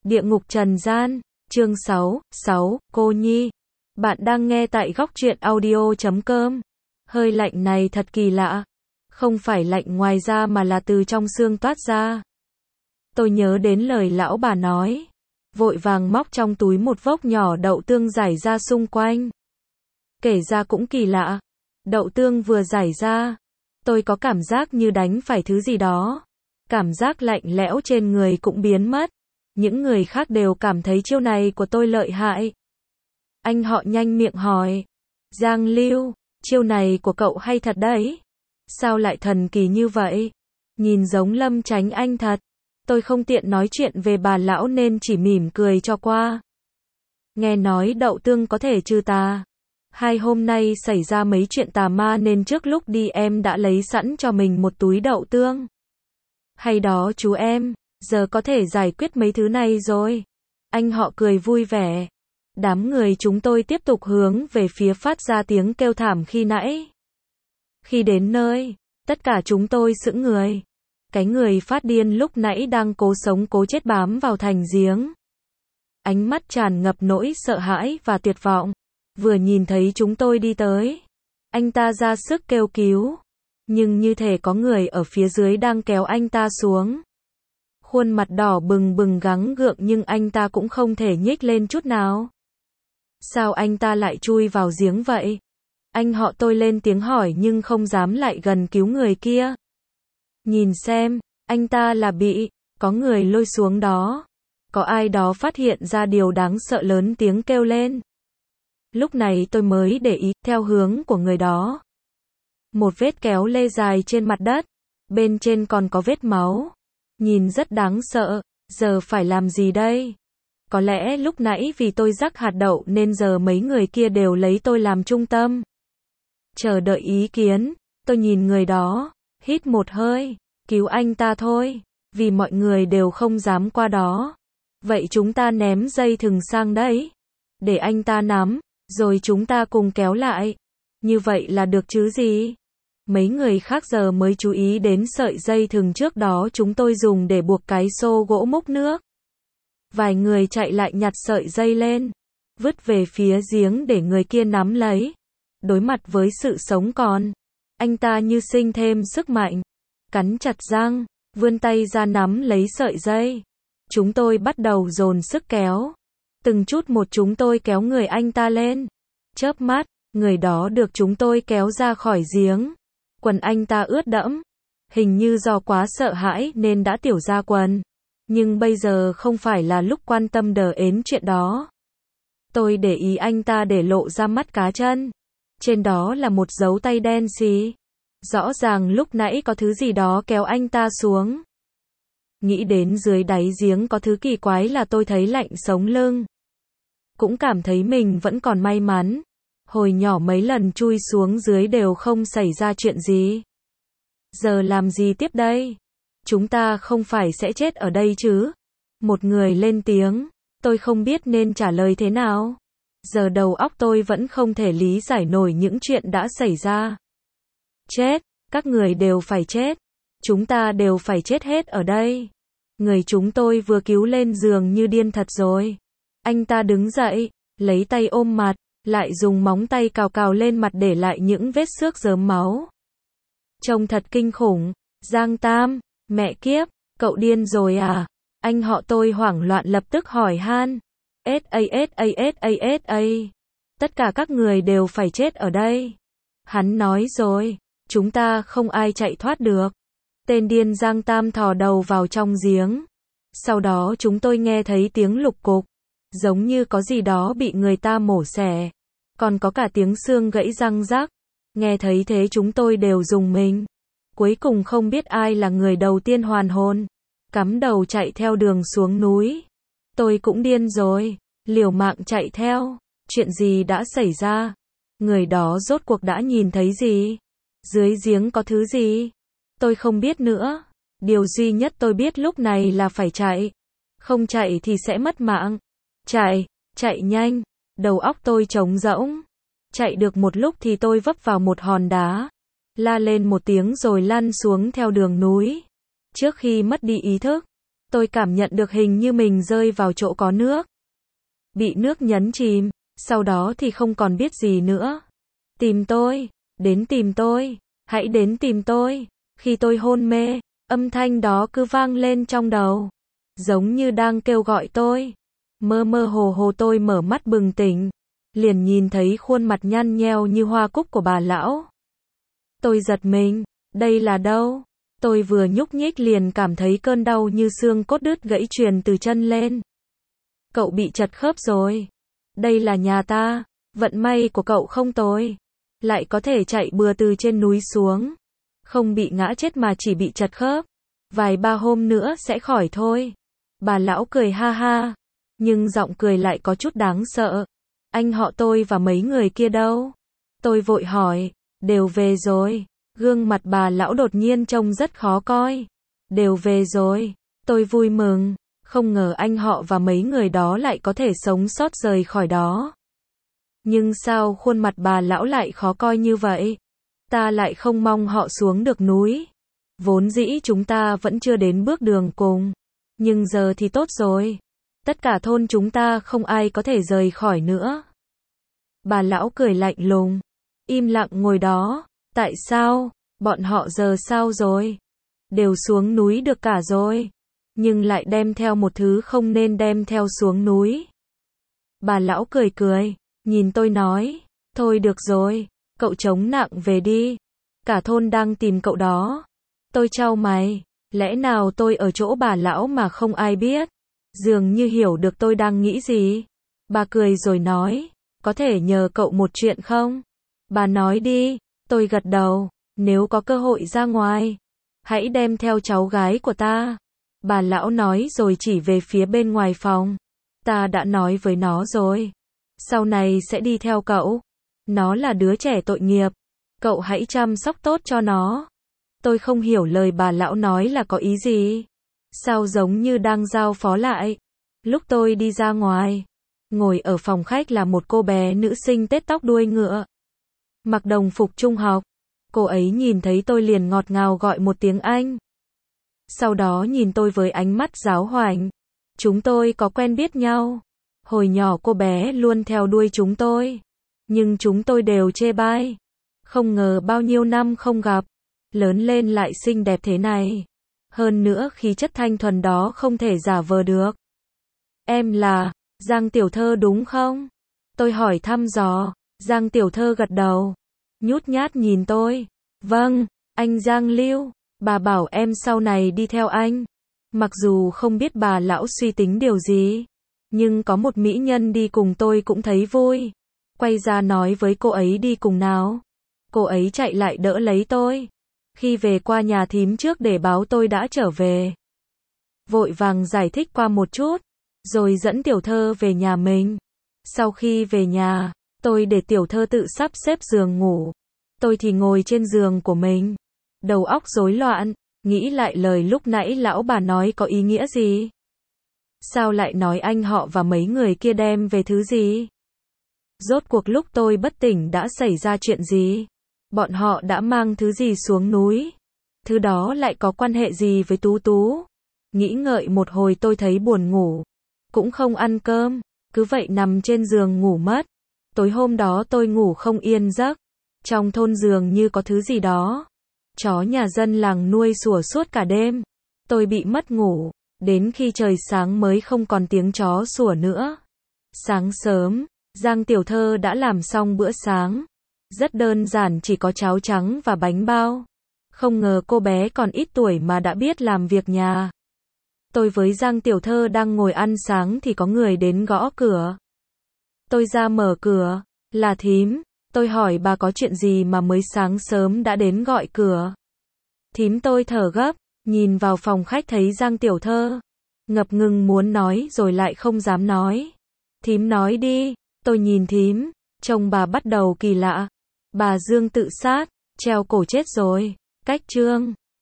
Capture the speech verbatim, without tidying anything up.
Địa ngục trần gian, chương sáu, sáu, cô Nhi. Bạn đang nghe tại góc truyện audio chấm com. Hơi lạnh này thật kỳ lạ. Không phải lạnh ngoài da mà là từ trong xương toát ra. Tôi nhớ đến lời lão bà nói. Vội vàng móc trong túi một vốc nhỏ đậu tương rải ra xung quanh. Kể ra cũng kỳ lạ. Đậu tương vừa rải ra. Tôi có cảm giác như đánh phải thứ gì đó. Cảm giác lạnh lẽo trên người cũng biến mất. Những người khác đều cảm thấy chiêu này của tôi lợi hại. Anh họ nhanh miệng hỏi. Giang Lưu, chiêu này của cậu hay thật đấy. Sao lại thần kỳ như vậy? Nhìn giống Lâm Chánh Anh thật. Tôi không tiện nói chuyện về bà lão nên chỉ mỉm cười cho qua. Nghe nói đậu tương có thể trừ tà. Hai hôm nay xảy ra mấy chuyện tà ma nên trước lúc đi em đã lấy sẵn cho mình một túi đậu tương. Hay đó chú em, giờ có thể giải quyết mấy thứ này rồi. Anh họ cười vui vẻ. Đám người chúng tôi tiếp tục hướng về phía phát ra tiếng kêu thảm khi nãy. Khi đến nơi, tất cả chúng tôi sững người. Cái người phát điên lúc nãy đang cố sống cố chết bám vào thành giếng. Ánh mắt tràn ngập nỗi sợ hãi và tuyệt vọng. Vừa nhìn thấy chúng tôi đi tới, anh ta ra sức kêu cứu. Nhưng như thể có người ở phía dưới đang kéo anh ta xuống. Khuôn mặt đỏ bừng bừng gắng gượng nhưng anh ta cũng không thể nhích lên chút nào. Sao anh ta lại chui vào giếng vậy? Anh họ tôi lên tiếng hỏi nhưng không dám lại gần cứu người kia. Nhìn xem, anh ta là bị, có người lôi xuống đó. Có ai đó phát hiện ra điều đáng sợ lớn tiếng kêu lên. Lúc này tôi mới để ý, theo hướng của người đó. Một vết kéo lê dài trên mặt đất. Bên trên còn có vết máu. Nhìn rất đáng sợ. Giờ phải làm gì đây? Có lẽ lúc nãy vì tôi rắc hạt đậu nên giờ mấy người kia đều lấy tôi làm trung tâm. Chờ đợi ý kiến. Tôi nhìn người đó. Hít một hơi. Cứu anh ta thôi. Vì mọi người đều không dám qua đó. Vậy chúng ta ném dây thừng sang đấy. Để anh ta nắm. Rồi chúng ta cùng kéo lại. Như vậy là được chứ gì? Mấy người khác giờ mới chú ý đến sợi dây thừng trước đó chúng tôi dùng để buộc cái xô gỗ múc nước. Vài người chạy lại nhặt sợi dây lên. Vứt về phía giếng để người kia nắm lấy. Đối mặt với sự sống còn. Anh ta như sinh thêm sức mạnh. Cắn chặt răng. Vươn tay ra nắm lấy sợi dây. Chúng tôi bắt đầu dồn sức kéo. Từng chút một chúng tôi kéo người anh ta lên. Chớp mắt, người đó được chúng tôi kéo ra khỏi giếng. Quần anh ta ướt đẫm. Hình như do quá sợ hãi nên đã tiểu ra quần. Nhưng bây giờ không phải là lúc quan tâm đờ ến chuyện đó. Tôi để ý anh ta để lộ ra mắt cá chân. Trên đó là một dấu tay đen xì. Rõ ràng lúc nãy có thứ gì đó kéo anh ta xuống. Nghĩ đến dưới đáy giếng có thứ kỳ quái là tôi thấy lạnh sống lưng. Cũng cảm thấy mình vẫn còn may mắn. Hồi nhỏ mấy lần chui xuống dưới đều không xảy ra chuyện gì. Giờ làm gì tiếp đây? Chúng ta không phải sẽ chết ở đây chứ? Một người lên tiếng. Tôi không biết nên trả lời thế nào. Giờ đầu óc tôi vẫn không thể lý giải nổi những chuyện đã xảy ra. Chết, các người đều phải chết. Chúng ta đều phải chết hết ở đây. Người chúng tôi vừa cứu lên giường như điên thật rồi. Anh ta đứng dậy, lấy tay ôm mặt, lại dùng móng tay cào cào lên mặt để lại những vết xước rớm máu. Trông thật kinh khủng. Giang Tam, mẹ kiếp, cậu điên rồi à? Anh họ tôi hoảng loạn lập tức hỏi han. ét a ét a ét a ét a. Tất cả các người đều phải chết ở đây. Hắn nói rồi, chúng ta không ai chạy thoát được. Tên điên Giang Tam thò đầu vào trong giếng. Sau đó chúng tôi nghe thấy tiếng lục cục. Giống như có gì đó bị người ta mổ xẻ. Còn có cả tiếng xương gãy răng rắc. Nghe thấy thế chúng tôi đều rùng mình. Cuối cùng không biết ai là người đầu tiên hoàn hồn. Cắm đầu chạy theo đường xuống núi. Tôi cũng điên rồi. Liều mạng chạy theo. Chuyện gì đã xảy ra? Người đó rốt cuộc đã nhìn thấy gì? Dưới giếng có thứ gì? Tôi không biết nữa. Điều duy nhất tôi biết lúc này là phải chạy. Không chạy thì sẽ mất mạng. Chạy, chạy nhanh. Đầu óc tôi trống rỗng. Chạy được một lúc thì tôi vấp vào một hòn đá. La lên một tiếng rồi lăn xuống theo đường núi. Trước khi mất đi ý thức, Tôi cảm nhận được hình như mình rơi vào chỗ có nước. Bị nước nhấn chìm, sau đó thì không còn biết gì nữa. Tìm tôi, đến tìm tôi, hãy đến tìm tôi. Khi tôi hôn mê, âm thanh đó cứ vang lên trong đầu, giống như đang kêu gọi tôi. Mơ mơ hồ hồ tôi mở mắt bừng tỉnh, liền nhìn thấy khuôn mặt nhăn nheo như hoa cúc của bà lão. Tôi giật mình, đây là đâu? Tôi vừa nhúc nhích liền cảm thấy cơn đau như xương cốt đứt gãy truyền từ chân lên. Cậu bị trật khớp rồi. Đây là nhà ta, vận may của cậu không tồi. Lại có thể chạy bừa từ trên núi xuống. Không bị ngã chết mà chỉ bị trật khớp. Vài ba hôm nữa sẽ khỏi thôi. Bà lão cười ha ha, nhưng giọng cười lại có chút đáng sợ. Anh họ tôi và mấy người kia đâu? Tôi vội hỏi, đều về rồi. Gương mặt bà lão đột nhiên trông rất khó coi. Đều về rồi. Tôi vui mừng, không ngờ anh họ và mấy người đó lại có thể sống sót rời khỏi đó. Nhưng sao khuôn mặt bà lão lại khó coi như vậy? Ta lại không mong họ xuống được núi. Vốn dĩ chúng ta vẫn chưa đến bước đường cùng. Nhưng giờ thì tốt rồi. Tất cả thôn chúng ta không ai có thể rời khỏi nữa. Bà lão cười lạnh lùng, im lặng ngồi đó. Tại sao? Bọn họ giờ sao rồi? Đều xuống núi được cả rồi. Nhưng lại đem theo một thứ không nên đem theo xuống núi. Bà lão cười cười, nhìn tôi nói, thôi được rồi, cậu chống nặng về đi. Cả thôn đang tìm cậu đó. Tôi chau mày, lẽ nào tôi ở chỗ bà lão mà không ai biết? Dường như hiểu được tôi đang nghĩ gì. Bà cười rồi nói, có thể nhờ cậu một chuyện không? Bà nói đi. Tôi gật đầu, nếu có cơ hội ra ngoài, hãy đem theo cháu gái của ta. Bà lão nói rồi chỉ về phía bên ngoài phòng. Ta đã nói với nó rồi. Sau này sẽ đi theo cậu. Nó là đứa trẻ tội nghiệp. Cậu hãy chăm sóc tốt cho nó. Tôi không hiểu lời bà lão nói là có ý gì. Sao giống như đang giao phó lại. Lúc tôi đi ra ngoài, ngồi ở phòng khách là một cô bé nữ sinh tết tóc đuôi ngựa. Mặc đồng phục trung học. Cô ấy nhìn thấy tôi liền ngọt ngào gọi một tiếng anh. Sau đó nhìn tôi với ánh mắt giáo hoành. Chúng tôi có quen biết nhau. Hồi nhỏ cô bé luôn theo đuôi chúng tôi. Nhưng chúng tôi đều chê bai. Không ngờ bao nhiêu năm không gặp. Lớn lên lại xinh đẹp thế này. Hơn nữa khí chất thanh thuần đó không thể giả vờ được. Em là Giang Tiểu Thơ đúng không? Tôi hỏi thăm dò. Giang Tiểu Thơ gật đầu. Nhút nhát nhìn tôi. Vâng, anh Giang Lưu. Bà bảo em sau này đi theo anh. Mặc dù không biết bà lão suy tính điều gì. Nhưng có một mỹ nhân đi cùng tôi cũng thấy vui. Quay ra nói với cô ấy đi cùng nào. Cô ấy chạy lại đỡ lấy tôi. Khi về qua nhà thím trước để báo tôi đã trở về. Vội vàng giải thích qua một chút. Rồi dẫn Tiểu Thơ về nhà mình. Sau khi về nhà, tôi để Tiểu Thơ tự sắp xếp giường ngủ. Tôi thì ngồi trên giường của mình. Đầu óc rối loạn, nghĩ lại lời lúc nãy lão bà nói có ý nghĩa gì. Sao lại nói anh họ và mấy người kia đem về thứ gì? Rốt cuộc lúc tôi bất tỉnh đã xảy ra chuyện gì? Bọn họ đã mang thứ gì xuống núi? Thứ đó lại có quan hệ gì với Tú Tú? Nghĩ ngợi một hồi tôi thấy buồn ngủ. Cũng không ăn cơm, cứ vậy nằm trên giường ngủ mất. Tối hôm đó tôi ngủ không yên giấc. Trong thôn dường như có thứ gì đó. Chó nhà dân làng nuôi sủa suốt cả đêm. Tôi bị mất ngủ. Đến khi trời sáng mới không còn tiếng chó sủa nữa. Sáng sớm, Giang Tiểu Thơ đã làm xong bữa sáng. Rất đơn giản, chỉ có cháo trắng và bánh bao. Không ngờ cô bé còn ít tuổi mà đã biết làm việc nhà. Tôi với Giang Tiểu Thơ đang ngồi ăn sáng thì có người đến gõ cửa. Tôi ra mở cửa, là thím. Tôi hỏi bà có chuyện gì mà mới sáng sớm đã đến gọi cửa. Thím tôi thở gấp, nhìn vào phòng khách thấy Giang Tiểu Thơ. Ngập ngừng muốn nói rồi lại không dám nói. Thím nói đi. Tôi nhìn thím, trông bà bắt đầu kỳ lạ. Bà Dương tự sát, treo cổ chết rồi. Cách chương